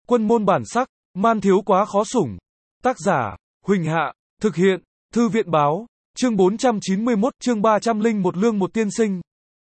Quân môn bản sắc, man thiếu quá khó sủng. Tác giả, Huỳnh Hạ, thực hiện, Thư viện báo, chương 491, chương 301 Lương một tiên sinh.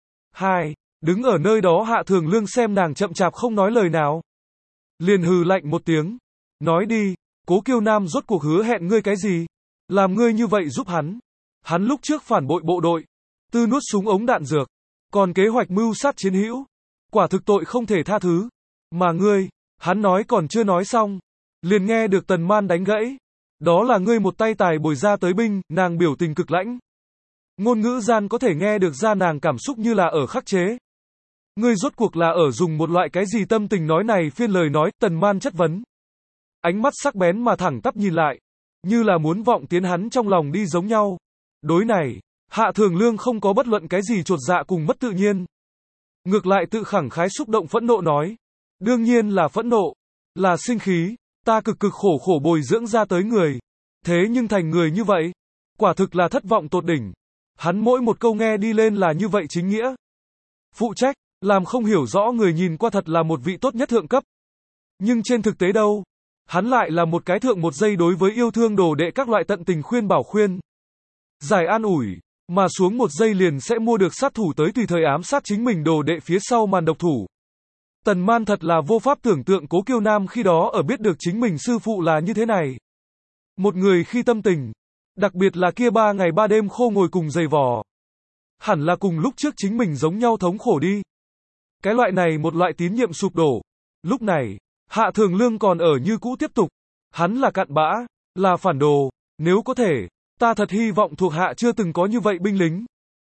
2. Đứng ở nơi đó Hạ Thường Lương xem nàng chậm chạp không nói lời nào. Liền hừ lạnh một tiếng. Nói đi, Cố Kiêu Nam rốt cuộc hứa hẹn ngươi cái gì? Làm ngươi như vậy giúp hắn. Hắn lúc trước phản bội bộ đội, tư nuốt súng ống đạn dược, còn kế hoạch mưu sát chiến hữu. Quả thực tội không thể tha thứ. Mà ngươi, hắn nói còn chưa nói xong. Liền nghe được Tần Man đánh gãy. Đó là ngươi một tay tài bồi ra tới binh, nàng biểu tình cực lãnh. Ngôn ngữ gian có thể nghe được ra nàng cảm xúc như là ở khắc chế. Ngươi rốt cuộc là ở dùng một loại cái gì tâm tình nói này phiên lời nói, Tần Man chất vấn. Ánh mắt sắc bén mà thẳng tắp nhìn lại, như là muốn vọng tiến hắn trong lòng đi giống nhau. Đối này, Hạ Thường Lương không có bất luận cái gì chột dạ cùng mất tự nhiên. Ngược lại tự khẳng khái xúc động phẫn nộ nói. Đương nhiên là phẫn nộ, là sinh khí, ta cực cực khổ khổ bồi dưỡng ra tới người. Thế nhưng thành người như vậy, quả thực là thất vọng tột đỉnh. Hắn mỗi một câu nghe đi lên là như vậy chính nghĩa. Phụ trách, làm không hiểu rõ người nhìn qua thật là một vị tốt nhất thượng cấp. Nhưng trên thực tế đâu, hắn lại là một cái thượng một giây đối với yêu thương đồ đệ các loại tận tình khuyên bảo khuyên. Giải an ủi, mà xuống một giây liền sẽ mua được sát thủ tới tùy thời ám sát chính mình đồ đệ phía sau màn độc thủ. Tần Man thật là vô pháp tưởng tượng Cố Kiêu Nam khi đó ở biết được chính mình sư phụ là như thế này. Một người khi tâm tình, đặc biệt là kia 3 ngày 3 đêm khô ngồi cùng giày vò. Hẳn là cùng lúc trước chính mình giống nhau thống khổ đi. Cái loại này một loại tín nhiệm sụp đổ. Lúc này, Hạ Thường Lương còn ở như cũ tiếp tục. Hắn là cặn bã, là phản đồ. Nếu có thể, ta thật hy vọng thuộc hạ chưa từng có như vậy binh lính.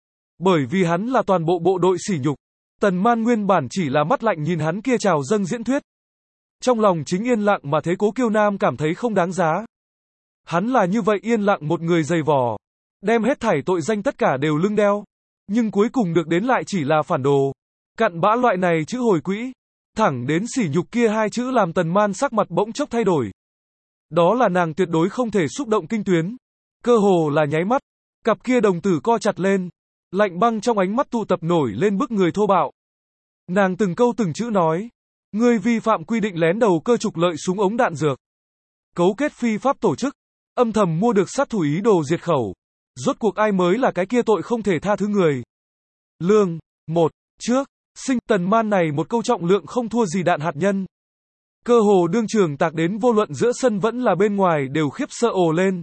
Bởi vì hắn là toàn bộ bộ đội sỉ nhục. Tần Man nguyên bản chỉ là mắt lạnh nhìn hắn kia trào dâng diễn thuyết. Trong lòng chính yên lặng mà thấy Cố Kiêu Nam cảm thấy không đáng giá. Hắn là như vậy yên lặng một người dày vò. Đem hết thảy tội danh tất cả đều lưng đeo. Nhưng cuối cùng được đến lại chỉ là phản đồ. Cặn bã loại này chữ hồi quỹ. Thẳng đến sỉ nhục kia hai chữ làm Tần Man sắc mặt bỗng chốc thay đổi. Đó là nàng tuyệt đối không thể xúc động kinh tuyến. Cơ hồ là nháy mắt. Cặp kia đồng tử co chặt lên. Lạnh băng trong ánh mắt tụ tập nổi lên bức người thô bạo. Nàng từng câu từng chữ nói. Ngươi vi phạm quy định lén đầu cơ trục lợi súng ống đạn dược. Cấu kết phi pháp tổ chức. Âm thầm mua được sát thủ ý đồ diệt khẩu. Rốt cuộc ai mới là cái kia tội không thể tha thứ người. Lương, một, trước, sinh Tần Man này một câu trọng lượng không thua gì đạn hạt nhân. Cơ hồ đương trường tạc đến vô luận giữa sân vẫn là bên ngoài đều khiếp sợ ồ lên.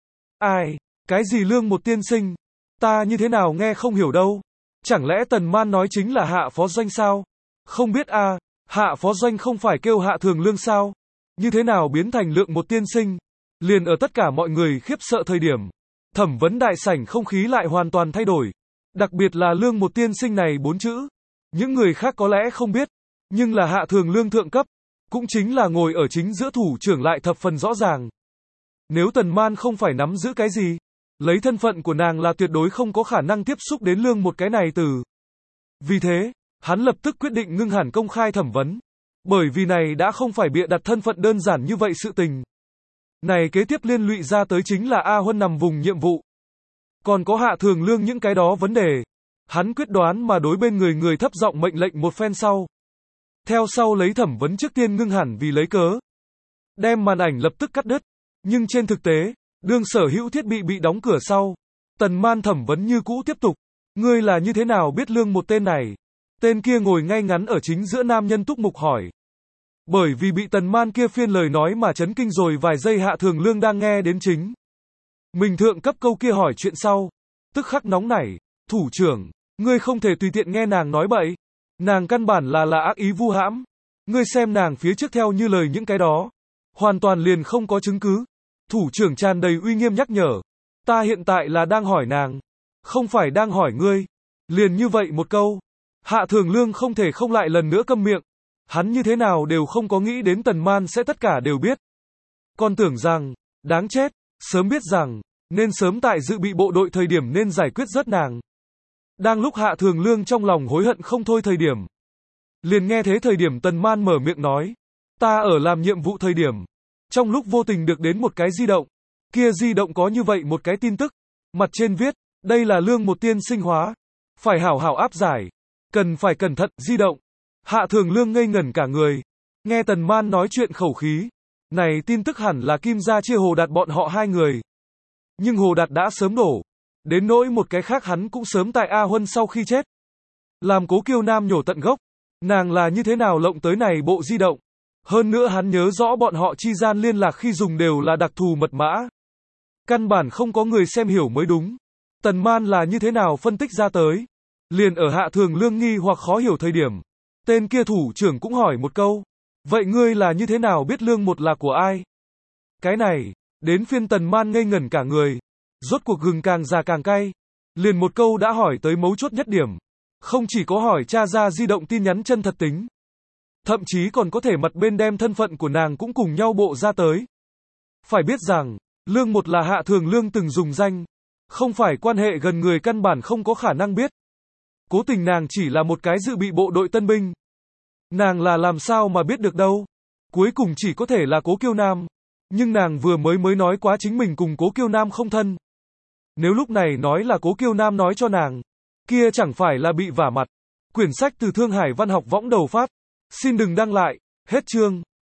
Ai, cái gì Lương một tiên sinh? Ta như thế nào nghe không hiểu đâu. Chẳng lẽ Tần Man nói chính là Hạ Phó Doanh sao? Không biết a, Hạ Phó Doanh không phải kêu Hạ Thường Lương sao? Như thế nào biến thành Lượng một tiên sinh? Liền ở tất cả mọi người khiếp sợ thời điểm, thẩm vấn đại sảnh không khí lại hoàn toàn thay đổi. Đặc biệt là Lương một tiên sinh này 4 chữ. Những người khác có lẽ không biết, nhưng là Hạ Thường Lương thượng cấp, cũng chính là ngồi ở chính giữa thủ trưởng lại thập phần rõ ràng. Nếu Tần Man không phải nắm giữ cái gì, lấy thân phận của nàng là tuyệt đối không có khả năng tiếp xúc đến Lương một cái này từ. Vì thế, hắn lập tức quyết định ngưng hẳn công khai thẩm vấn. Bởi vì này đã không phải bịa đặt thân phận đơn giản như vậy sự tình. Này kế tiếp liên lụy ra tới chính là A Huân nằm vùng nhiệm vụ. Còn có Hạ Thường Lương những cái đó vấn đề. Hắn quyết đoán mà đối bên người thấp giọng mệnh lệnh một phen sau. Theo sau lấy thẩm vấn trước tiên ngưng hẳn vì lấy cớ. Đem màn ảnh lập tức cắt đứt. Nhưng trên thực tế, đương sở hữu thiết bị đóng cửa sau. Tần Man thẩm vấn như cũ tiếp tục. Ngươi là như thế nào biết Lương một tên này? Tên kia ngồi ngay ngắn ở chính giữa nam nhân túc mục hỏi. Bởi vì bị Tần Man kia phiên lời nói mà chấn kinh rồi vài giây Hạ Thường Lương đang nghe đến chính. Mình thượng cấp câu kia hỏi chuyện sau. Tức khắc nóng nảy. Thủ trưởng, ngươi không thể tùy tiện nghe nàng nói bậy. Nàng căn bản là ác ý vu hãm. Ngươi xem nàng phía trước theo như lời những cái đó. Hoàn toàn liền không có chứng cứ. Thủ trưởng tràn đầy uy nghiêm nhắc nhở. Ta hiện tại là đang hỏi nàng. Không phải đang hỏi ngươi. Liền như vậy một câu. Hạ Thường Lương không thể không lại lần nữa câm miệng. Hắn như thế nào đều không có nghĩ đến Tần Man sẽ tất cả đều biết. Còn tưởng rằng, đáng chết, sớm biết rằng, nên sớm tại dự bị bộ đội thời điểm nên giải quyết rớt nàng. Đang lúc Hạ Thường Lương trong lòng hối hận không thôi thời điểm. Liền nghe thế thời điểm Tần Man mở miệng nói. Ta ở làm nhiệm vụ thời điểm. Trong lúc vô tình được đến một cái di động. Kia di động có như vậy một cái tin tức. Mặt trên viết, đây là Lương một tiên sinh hóa. Phải hảo hảo áp giải. Cần phải cẩn thận, di động. Hạ Thường Lương ngây ngẩn cả người. Nghe Tần Man nói chuyện khẩu khí, này tin tức hẳn là Kim gia chia Hồ Đạt bọn họ hai người. Nhưng Hồ Đạt đã sớm đổ, đến nỗi một cái khác hắn cũng sớm tại A Huân sau khi chết. Làm Cố Kiêu Nam nhổ tận gốc, nàng là như thế nào lộng tới này bộ di động. Hơn nữa hắn nhớ rõ bọn họ chi gian liên lạc khi dùng đều là đặc thù mật mã. Căn bản không có người xem hiểu mới đúng. Tần Man là như thế nào phân tích ra tới. Liền ở Hạ Thường Lương nghi hoặc khó hiểu thời điểm. Tên kia thủ trưởng cũng hỏi một câu. Vậy ngươi là như thế nào biết lương một là của ai? Cái này, đến phiên Tần Man ngây ngẩn cả người. Rốt cuộc gừng càng già càng cay. Liền một câu đã hỏi tới mấu chốt nhất điểm. Không chỉ có hỏi tra ra di động tin nhắn chân thật tính. Thậm chí còn có thể mặt bên đem thân phận của nàng cũng cùng nhau bộ ra tới. Phải biết rằng, lương một là Hạ Thường Lương từng dùng danh. Không phải quan hệ gần người căn bản không có khả năng biết. Cố tình nàng chỉ là một cái dự bị bộ đội tân binh. Nàng là làm sao mà biết được đâu. Cuối cùng chỉ có thể là Cố Kiêu Nam. Nhưng nàng vừa mới nói quá chính mình cùng Cố Kiêu Nam không thân. Nếu lúc này nói là Cố Kiêu Nam nói cho nàng, kia chẳng phải là bị vả mặt. Quyển sách từ Thương Hải Văn học võng đầu phát. Xin đừng đăng lại. Hết chương.